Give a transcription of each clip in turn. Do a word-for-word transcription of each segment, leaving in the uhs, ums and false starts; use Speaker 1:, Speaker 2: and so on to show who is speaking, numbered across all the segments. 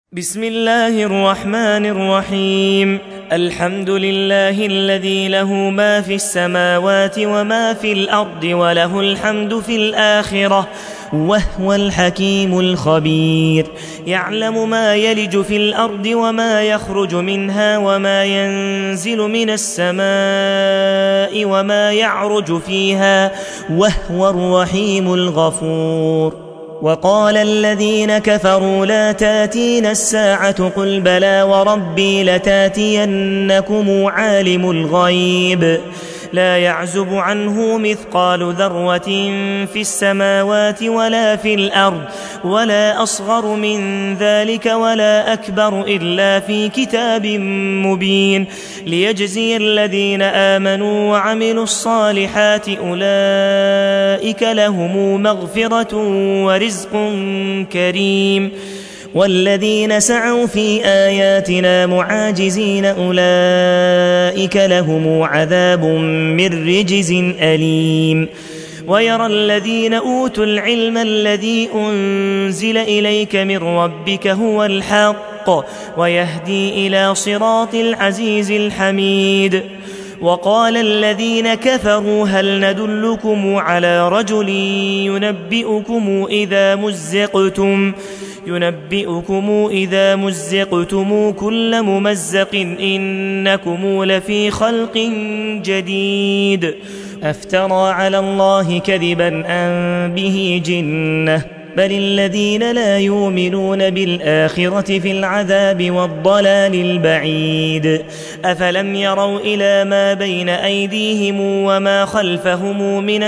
Speaker 1: بسم الله الرحمن الرحيم. الحمد لله الذي له ما في السماوات وما في الأرض وله الحمد في الآخرة وهو الحكيم الخبير. يعلم ما يلج في الأرض وما يخرج منها وما ينزل من السماء وما يعرج فيها وهو الرحيم الغفور. وقال الذين كفروا لا تاتينا الساعة قل بلى وربي لتاتينكم عالم الغيب لا يعزب عنه مثقال ذرة في السماوات ولا في الأرض ولا أصغر من ذلك ولا أكبر إلا في كتاب مبين ليجزي الذين آمنوا وعملوا الصالحات أولئك لهم مغفرة ورزق كريم. والذين سعوا في آياتنا معاجزين أولئك لهم عذاب من رجز أليم. ويرى الذين أوتوا العلم الذي أنزل إليك من ربك هو الحق ويهدي إلى صراط العزيز الحميد. وقال الذين كفروا هل ندلكم على رجل ينبئكم إذا مزقتم ينبئكم إذا مزقتم كل ممزق إنكم لفي خلق جديد أفترى على الله كذبا أم به جنة بل الذين لا يؤمنون بالآخرة في العذاب والضلال البعيد. أفلم يروا إلى ما بين أيديهم وما خلفهم من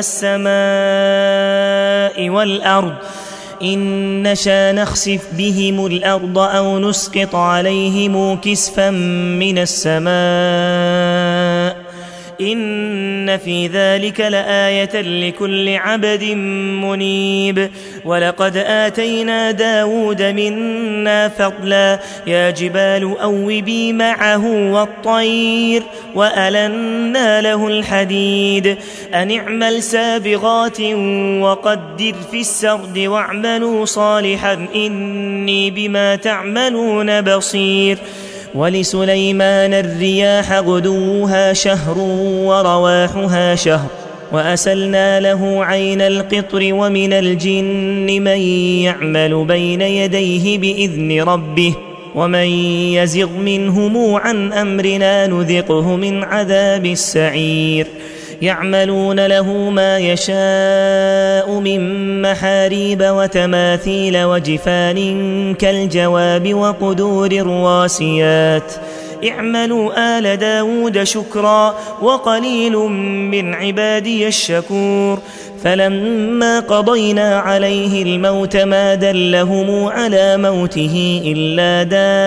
Speaker 1: السماء والأرض إن نشأ نخسف بهم الأرض أو نسقط عليهم كسفا من السماء إن في ذلك لآية لكل عبد منيب. ولقد آتينا داود منا فضلا يا جبال أوبي معه والطير وألنا له الحديد أن اعمل سابغات وقدر في السرد واعملوا صالحا إني بما تعملون بصير. ولسليمان الرياح غدوها شهر ورواحها شهر وأسلنا له عين القطر ومن الجن من يعمل بين يديه بإذن ربه ومن يزغ منهم عن أمرنا نذقه من عذاب السعير. يعملون له ما يشاء من محاريب وتماثيل وجفان كالجواب وقدور الراسيات اعملوا آل داود شكرا وقليل من عبادي الشكور. فلما قضينا عليه الموت ما دلهم على موته إلا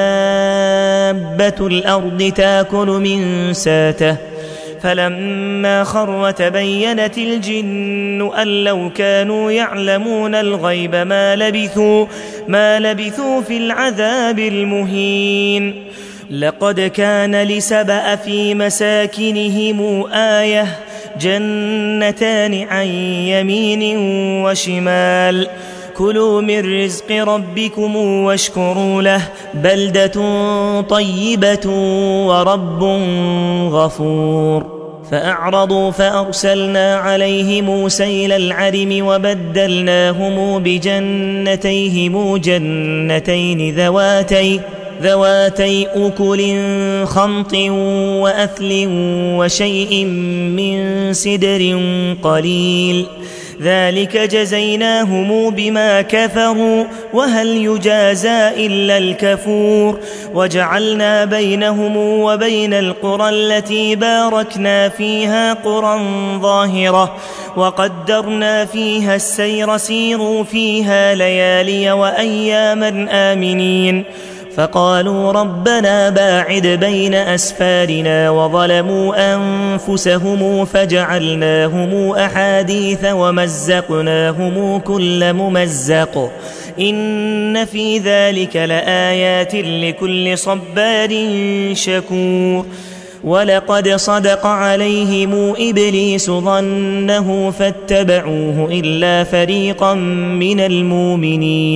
Speaker 1: دابة الأرض تاكل من ساته فلما خر تبينت الجن أن لو كانوا يعلمون الغيب ما لبثوا, ما لبثوا في العذاب المهين. لقد كان لسبأ في مساكنهم آية جنتان عن يمين وشمال كلوا من رزق ربكم واشكروا له بلدة طيبة ورب غفور. فأعرضوا فأرسلنا عليهم سيل العرم وبدلناهم بجنتيهم جنتين ذواتي ذواتي أكل خمط وأثل وشيء من سدر قليل ذلك جزيناهم بما كفروا وهل يجازى إلا الكفور. وجعلنا بينهم وبين القرى التي باركنا فيها قرى ظاهرة وقدرنا فيها السير سيروا فيها ليالي وأياما آمنين. فقالوا ربنا باعد بين أسفارنا وظلموا أنفسهم فجعلناهم أحاديث ومزقناهم كل ممزق إن في ذلك لآيات لكل صبار شكور. ولقد صدق عليهم إبليس ظنه فاتبعوه إلا فريقا من المؤمنين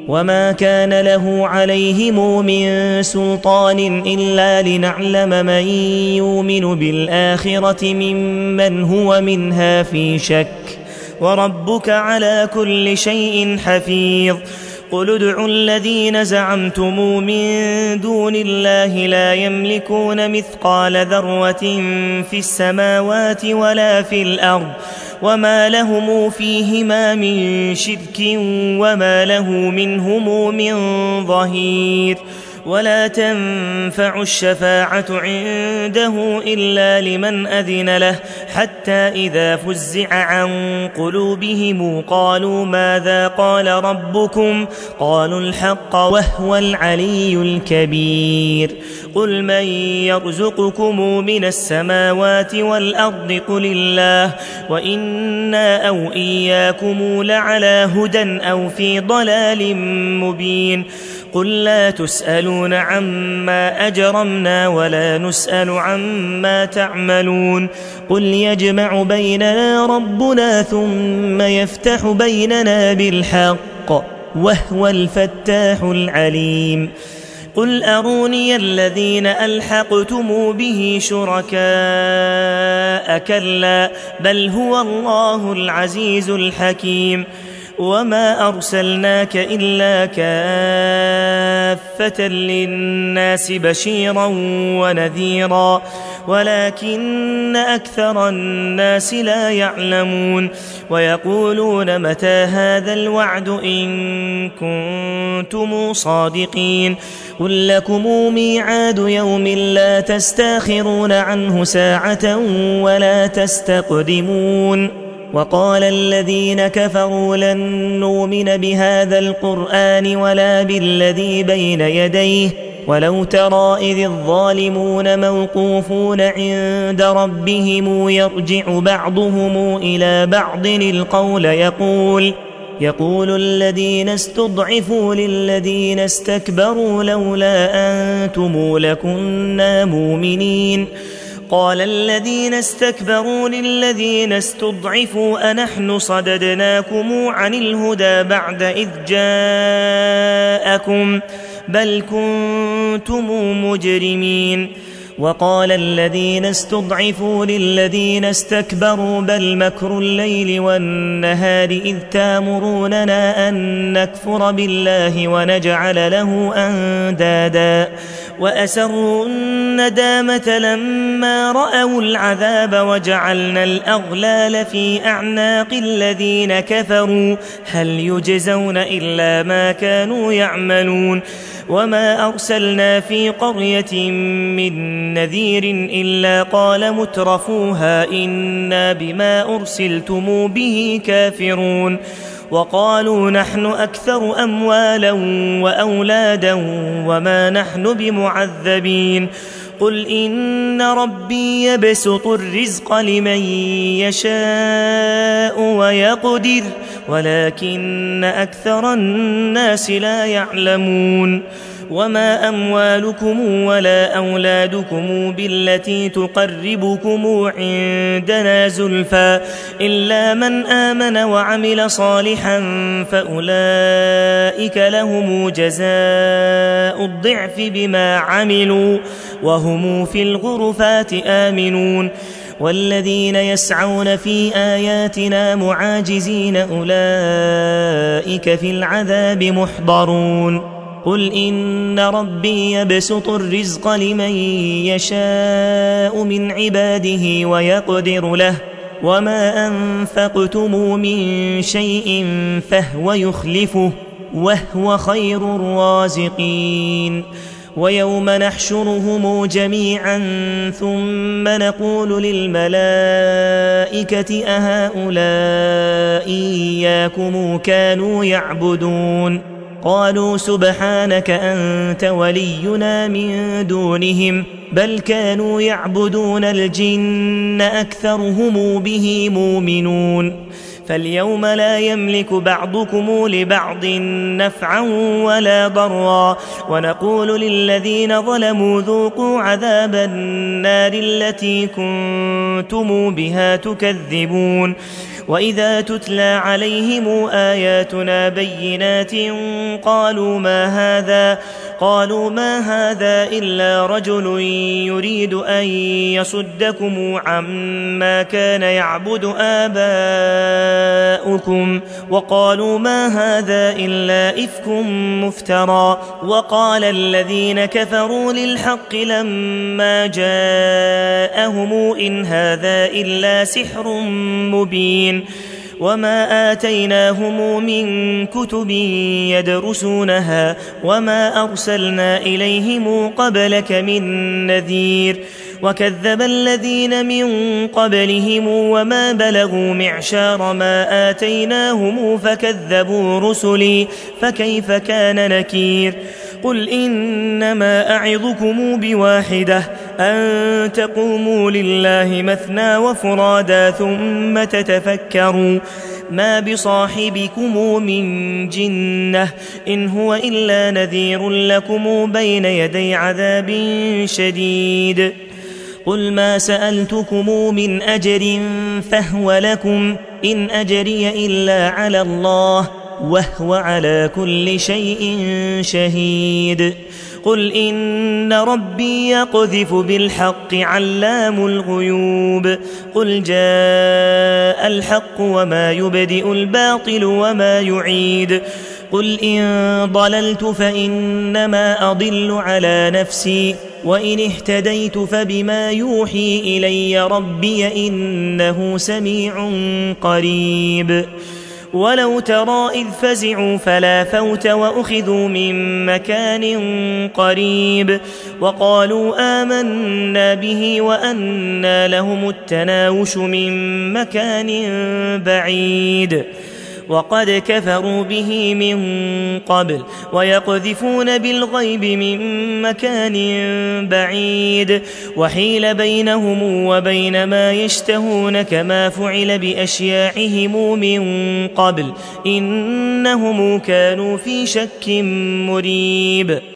Speaker 1: وما كان له عليهم من سلطان إلا لنعلم من يؤمن بالآخرة ممن هو منها في شك وربك على كل شيء حفيظ قل ادعوا الذين زعمتم من دون الله لا يملكون مثقال ذرة في السماوات ولا في الأرض وما لهم فيهما من شرك وما له منهم من ظهير ولا تنفع الشفاعة عنده إلا لمن أذن له حتى إذا فزع عن قلوبهم قالوا ماذا قال ربكم قالوا الحق وهو العلي الكبير قل من يرزقكم من السماوات والأرض قل الله وإنا أو إياكم لعلى هدى أو في ضلال مبين قل لا تسألون عما أجرمنا ولا نسأل عما تعملون قل يجمع بيننا ربنا ثم يفتح بيننا بالحق وهو الفتاح العليم قل أروني الذين ألحقتم به شركاء كلا بل هو الله العزيز الحكيم وما أرسلناك إلا كافة للناس بشيرا ونذيرا ولكن أكثر الناس لا يعلمون ويقولون متى هذا الوعد إن كنتم صادقين قل لكم ميعاد يوم لا تستاخرون عنه ساعة ولا تستقدمون وقال الذين كفروا لن نؤمن بهذا القرآن ولا بالذي بين يديه ولو ترى إذ الظالمون موقوفون عند ربهم يرجع بعضهم إلى بعض القول يقول يقول الذين استضعفوا للذين استكبروا لولا أنتم لكنا مؤمنين قال الذين استكبروا للذين استضعفوا أنحن صددناكم عن الهدى بعد إذ جاءكم بل كنتم مجرمين وقال الذين استضعفوا للذين استكبروا بل مكر الليل والنهار إذ تامروننا أن نكفر بالله ونجعل له أندادا وأسروا الندامة لما رأوا العذاب وجعلنا الأغلال في أعناق الذين كفروا هل يجزون إلا ما كانوا يعملون وما أرسلنا في قرية من نذير إلا قال مترفوها إنا بما أرسلتم به كافرون وقالوا نحن أكثر أموالا وأولادا وما نحن بمعذبين قل إن ربي يبسط الرزق لمن يشاء ويقدر ولكن أكثر الناس لا يعلمون وما أموالكم ولا أولادكم بالتي تقربكم عندنا زلفى إلا من آمن وعمل صالحا فأولئك لهم جزاء الضعف بما عملوا وهم في الغرفات آمنون والذين يسعون في آياتنا معاجزين أولئك في العذاب محضرون قل إن ربي يبسط الرزق لمن يشاء من عباده ويقدر له وما أنفقتم من شيء فهو يخلفه وهو خير الرازقين ويوم نحشرهم جميعا ثم نقول للملائكة أهؤلاء إياكم كانوا يعبدون قالوا سبحانك أنت ولينا من دونهم بل كانوا يعبدون الجن أكثرهم به مؤمنون فاليوم لا يملك بعضكم لبعض نفعا ولا ضرا ونقول للذين ظلموا ذوقوا عذاب النار التي كنتم كنتم بها تكذبون وإذا تتلى عليهم آياتنا بينات قالوا ما هذا قالوا ما هذا إلا رجل يريد أن يصدكم عما كان يعبد آباؤكم وقالوا ما هذا إلا إفك مفترى وقال الذين كفروا للحق لما جاءهم إن هذا إلا سحر مبين وما آتيناهم من كتب يدرسونها وما أرسلنا إليهم قبلك من نذير وكذب الذين من قبلهم وما بلغوا معشار ما آتيناهم فكذبوا رسلي فكيف كان نكير قل إنما أعظكم بواحدة أن تقوموا لله مثنى وفرادا ثم تتفكروا ما بصاحبكم من جنة إن هو إلا نذير لكم بين يدي عذاب شديد قل ما سألتكم من أجر فهو لكم إن أجري إلا على الله وهو على كل شيء شهيد قل إن ربي يقذف بالحق علام الغيوب قل جاء الحق وما يبدئ الباطل وما يعيد قل إن ضللت فإنما أضل على نفسي وإن اهتديت فبما يوحي إلي ربي إنه سميع قريب ولو ترى إذ فزعوا فلا فوت وأخذوا من مكان قريب وقالوا آمنا به وأنى لهم التناوش من مكان بعيد وقد كفروا به من قبل ويقذفون بالغيب من مكان بعيد وحيل بينهم وبين ما يشتهون كما فعل بأشياعهم من قبل إنهم كانوا في شك مريب